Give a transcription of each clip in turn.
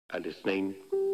الاثنين.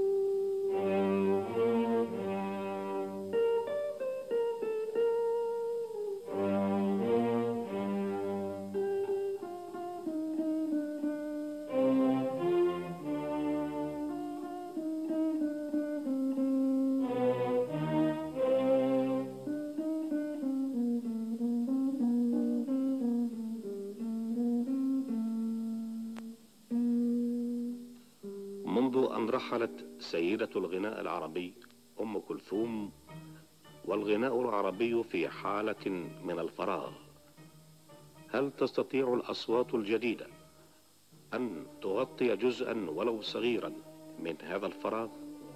منذ أن رحلت سيدة الغناء العربي أم كلثوم والغناء العربي في حالة من الفراغ، هل تستطيع الأصوات الجديدة أن تغطي جزءا ولو صغيرا من هذا الفراغ؟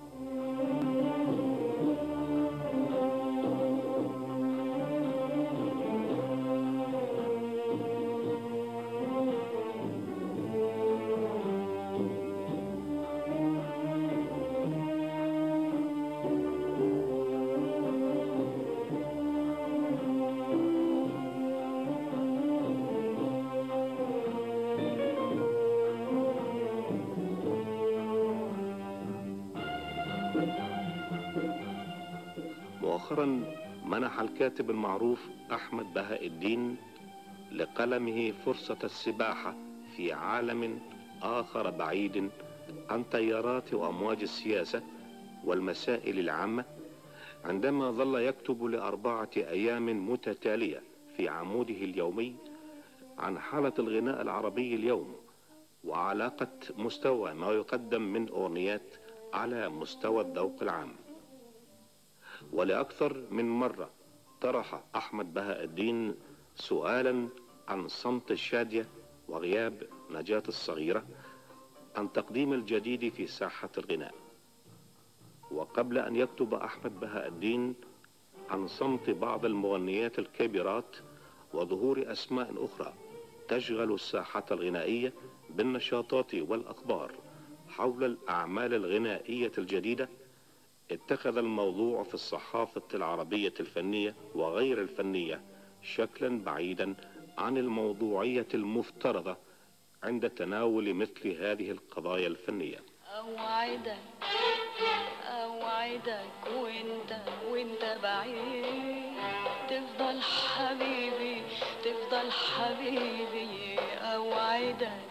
مؤخرا منح الكاتب المعروف أحمد بهاء الدين لقلمه فرصة السباحة في عالم آخر بعيد عن تيارات وأمواج السياسة والمسائل العامة، عندما ظل يكتب ل4 أيام متتالية في عموده اليومي عن حالة الغناء العربي اليوم وعلاقة مستوى ما يقدم من أغنيات على مستوى الذوق العام. ولأكثر من مرة طرح أحمد بهاء الدين سؤالا عن صمت الشادية وغياب نجاة الصغيرة عن تقديم الجديد في ساحة الغناء. وقبل أن يكتب أحمد بهاء الدين عن صمت بعض المغنيات الكبيرات وظهور أسماء أخرى تشغل الساحة الغنائية بالنشاطات والأخبار حول الأعمال الغنائية الجديدة، اتخذ الموضوع في الصحافة العربية الفنية وغير الفنية شكلا بعيدا عن الموضوعية المفترضة عند تناول مثل هذه القضايا الفنية. أوعدك وانت بعيد تفضل حبيبي أوعدك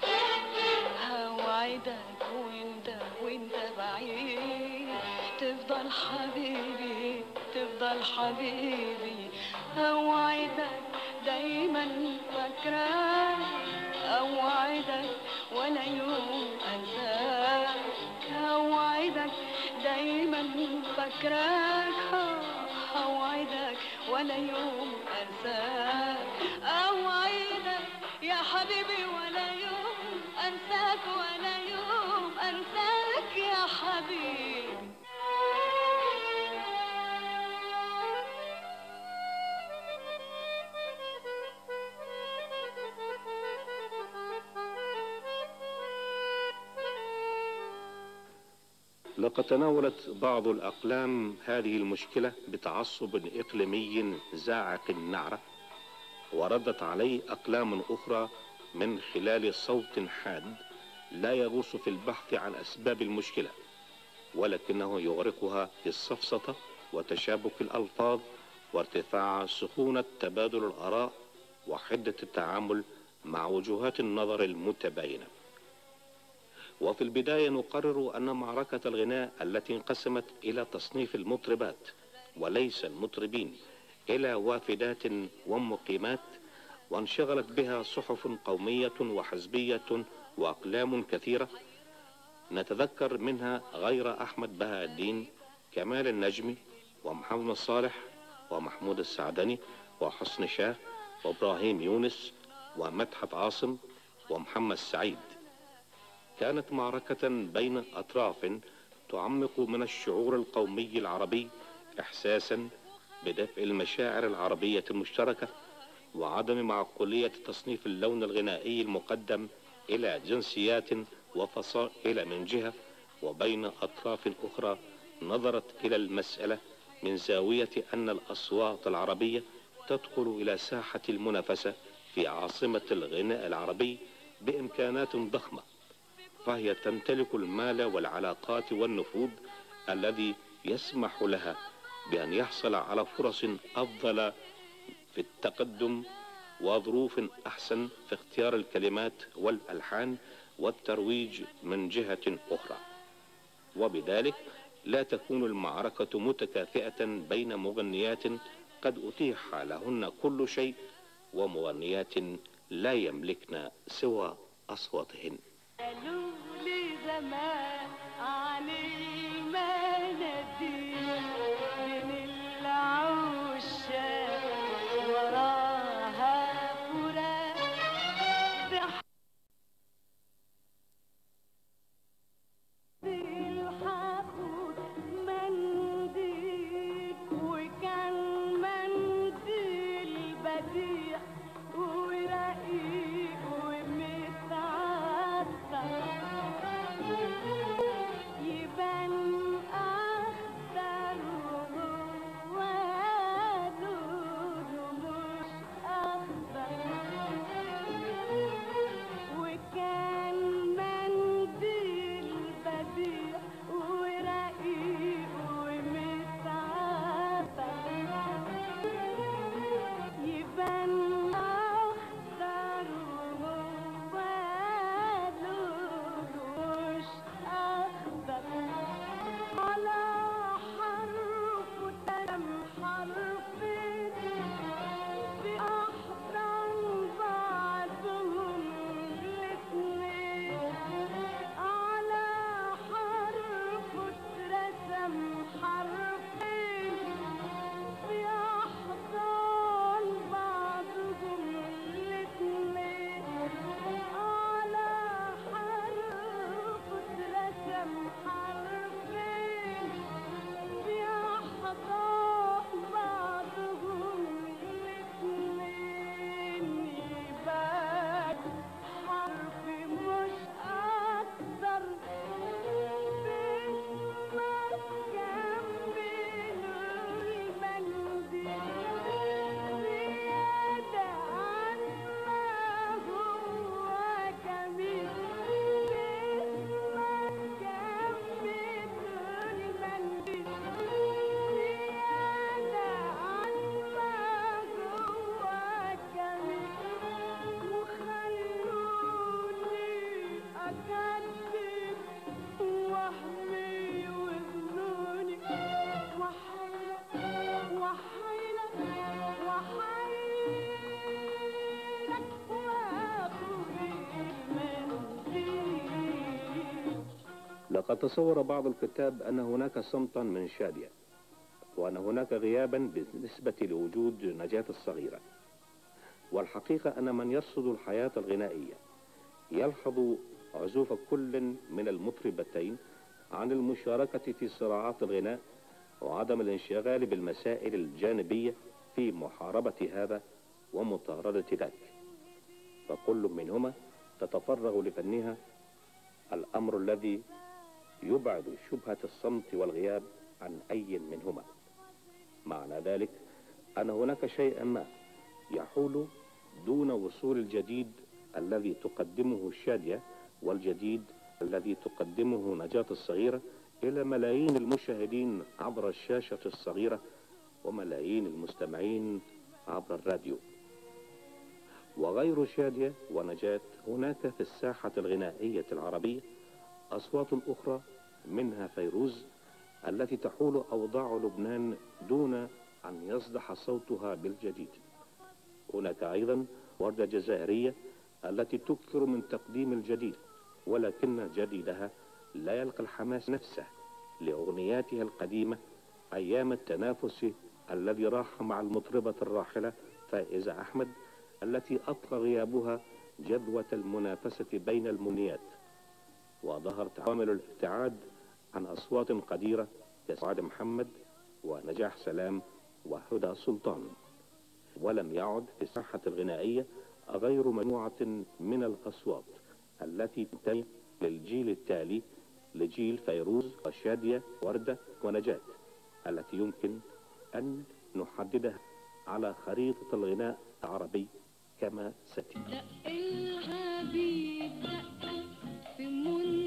وانت بعيد تفضل حبيبي أوعدك دايما فاكراك أوعدك ولا يوم أنساك أوعدك دايما فاكراك أوعدك ولا يوم أنساك أوعدك يا حبيبي ولا يوم أنساك يا حبيبي. لقد تناولت بعض الأقلام هذه المشكلة بتعصب إقليمي زاعق النعرة، وردت عليه أقلام أخرى من خلال صوت حاد لا يغوص في البحث عن أسباب المشكلة، ولكنه يغرقها في السفسطة وتشابك الألفاظ وارتفاع سخونة تبادل الآراء وحدة التعامل مع وجهات النظر المتباينة. وفي البداية نقرر أن معركة الغناء التي انقسمت إلى تصنيف المطربات وليس المطربين إلى وافدات ومقيمات، وانشغلت بها صحف قومية وحزبية وأقلام كثيرة، نتذكر منها غير أحمد بهاء الدين كمال النجمي ومحمد صالح ومحمود السعدني وحسن شاه وإبراهيم يونس ومدحت عاصم ومحمد سعيد. كانت معركة بين أطراف تعمق من الشعور القومي العربي إحساسا بدفء المشاعر العربية المشتركة وعدم معقولية تصنيف اللون الغنائي المقدم إلى جنسيات وفصائل من جهة، وبين أطراف أخرى نظرت إلى المسألة من زاوية أن الأصوات العربية تدخل إلى ساحة المنافسة في عاصمة الغناء العربي بإمكانات ضخمة، فهي تمتلك المال والعلاقات والنفوذ الذي يسمح لها بأن يحصل على فرص أفضل في التقدم وظروف أحسن في اختيار الكلمات والألحان والترويج من جهة أخرى، وبذلك لا تكون المعركة متكافئة بين مغنيات قد أتيح لهن كل شيء ومغنيات لا يملكن سوى أصواتهن. قالوا لي زمان عن المناديل من العشاق وراها فراق الحقود منديل وكان منديل بديع ورقيق ومتعطر يبان أخضر ولونه مش أخضر وكان منديل بديع ورقيق ومتعطر يبان أخضر ولونه مش أخضر على حرف تم حرفين بأحضن بعضهم الاتنين على حرف اترسم حرفين بأحضن بعضهم الاتنين على حرف اترسم حرفين بأحضن بعضهم الاتنين يبقى حرف مش أكتر باسمك جنبين المنديل زيادة عن ما هو جميل باسمك جنبين المنديل زيادة عن ما هو جميل وخلوني أكذب وهمي وظنوني وحيلة وحيلة وحيلة وأخذ المنديل. لقد تصور بعض الكتاب أن هناك صمتا من شادية، وأن هناك غيابا بالنسبة لوجود نجاة الصغيرة، والحقيقة أن من يرصد الحياة الغنائية يلحظ عزوف كل من المطربتين عن المشاركة في صراعات الغناء وعدم الانشغال بالمسائل الجانبية في محاربة هذا ومطاردة ذاك، فكل منهما تتفرغ لفنها، الأمر الذي يبعد شبهة الصمت والغياب عن أي منهما. معنى ذلك أن هناك شيئا ما يحول دون وصول الجديد الذي تقدمه شادية والجديد الذي تقدمه نجاة الصغيرة إلى ملايين المشاهدين عبر الشاشة الصغيرة وملايين المستمعين عبر الراديو. وغير شادية ونجاة هناك في الساحة الغنائية العربية أصوات أخرى، منها فيروز التي تحول أوضاع لبنان دون أن يصدح صوتها بالجديد. هناك أيضا وردة جزائرية التي تكثر من تقديم الجديد، ولكن جديدها لا يلقى الحماس نفسه لأغنياتها القديمة أيام التنافس الذي راح مع المطربة الراحلة فائزة أحمد، التي أطغى غيابها جذوة المنافسة بين المنيات، وظهرت عوامل الابتعاد عن أصوات قديرة كسعاد محمد ونجاح سلام وهدى سلطان. ولم يعد في الساحة الغنائية غير مجموعة من الأصوات التي تنتمي للجيل التالي لجيل فيروز وشادية وردة ونجاة، التي يمكن أن نحددها على خريطة الغناء العربي كما ستي. دق الحبيب دق في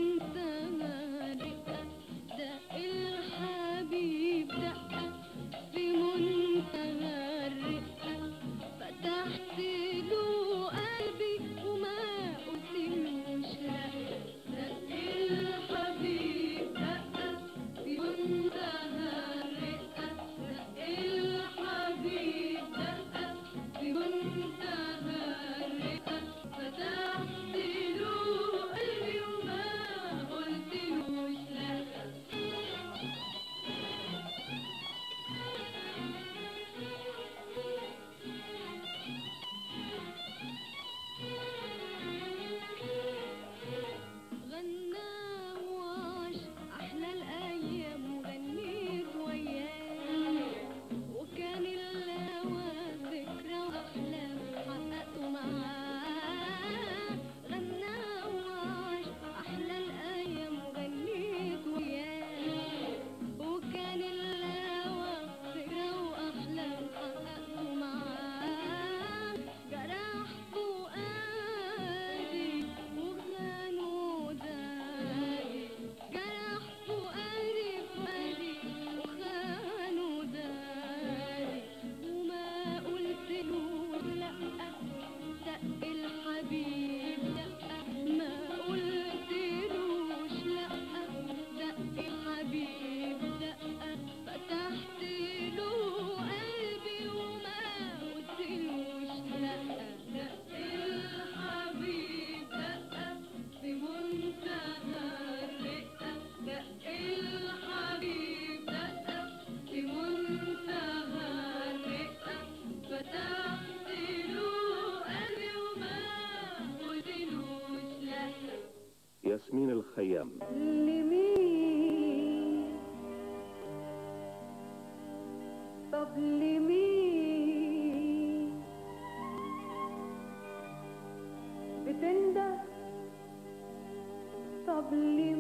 الأيام وغنيت وياه، وكان الهوى ذكرى وأحلام حققته معاه، غنى وعاش أحلى الأيام وغنيت وياه، وكان الهوى ذكرى وأحلام حققته معاه، جرح فؤادي وخان ودادي، جرح فؤادي وخان ودادي، وما قلتلوش لأ، دق الحبيب دق، ما قلتلوش لأ، دق الحبيب دق، فتحت له قلبي وما قلتلوش لأ، دق الحبيب دق في منتهى الرقة، دق الحبيب دق في منتهى الرقة، فتحت له قلبي وما قلتلوش لأ. ياسمين الخيام. لمين؟ طب لمين بتنده؟ طب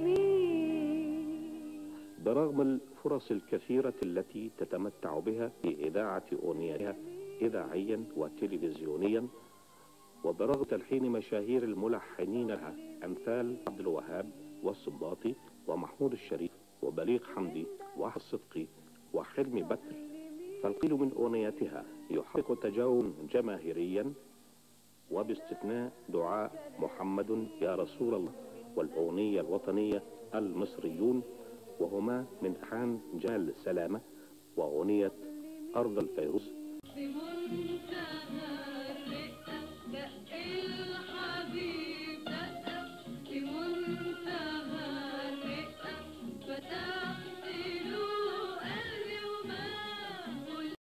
لمين؟ برغم الفرص الكثيرة التي تتمتع بها في إذاعة أغنياتها إذاعيا وتلفزيونيا، وبرغم تلحين مشاهير الملحنين لها أمثال عبد الوهاب والسنباطي ومحمود الشريف وبليغ حمدي وأحمد صدقي وحلمي بكر، فالقيل من أغنياتها يحقق تجاوبا جماهيريا، وباستثناء دعاء محمد يا رسول الله والأغنية الوطنية المصريون، وهما من ألحان جمال سلامة، وأغنية أرض الفيروز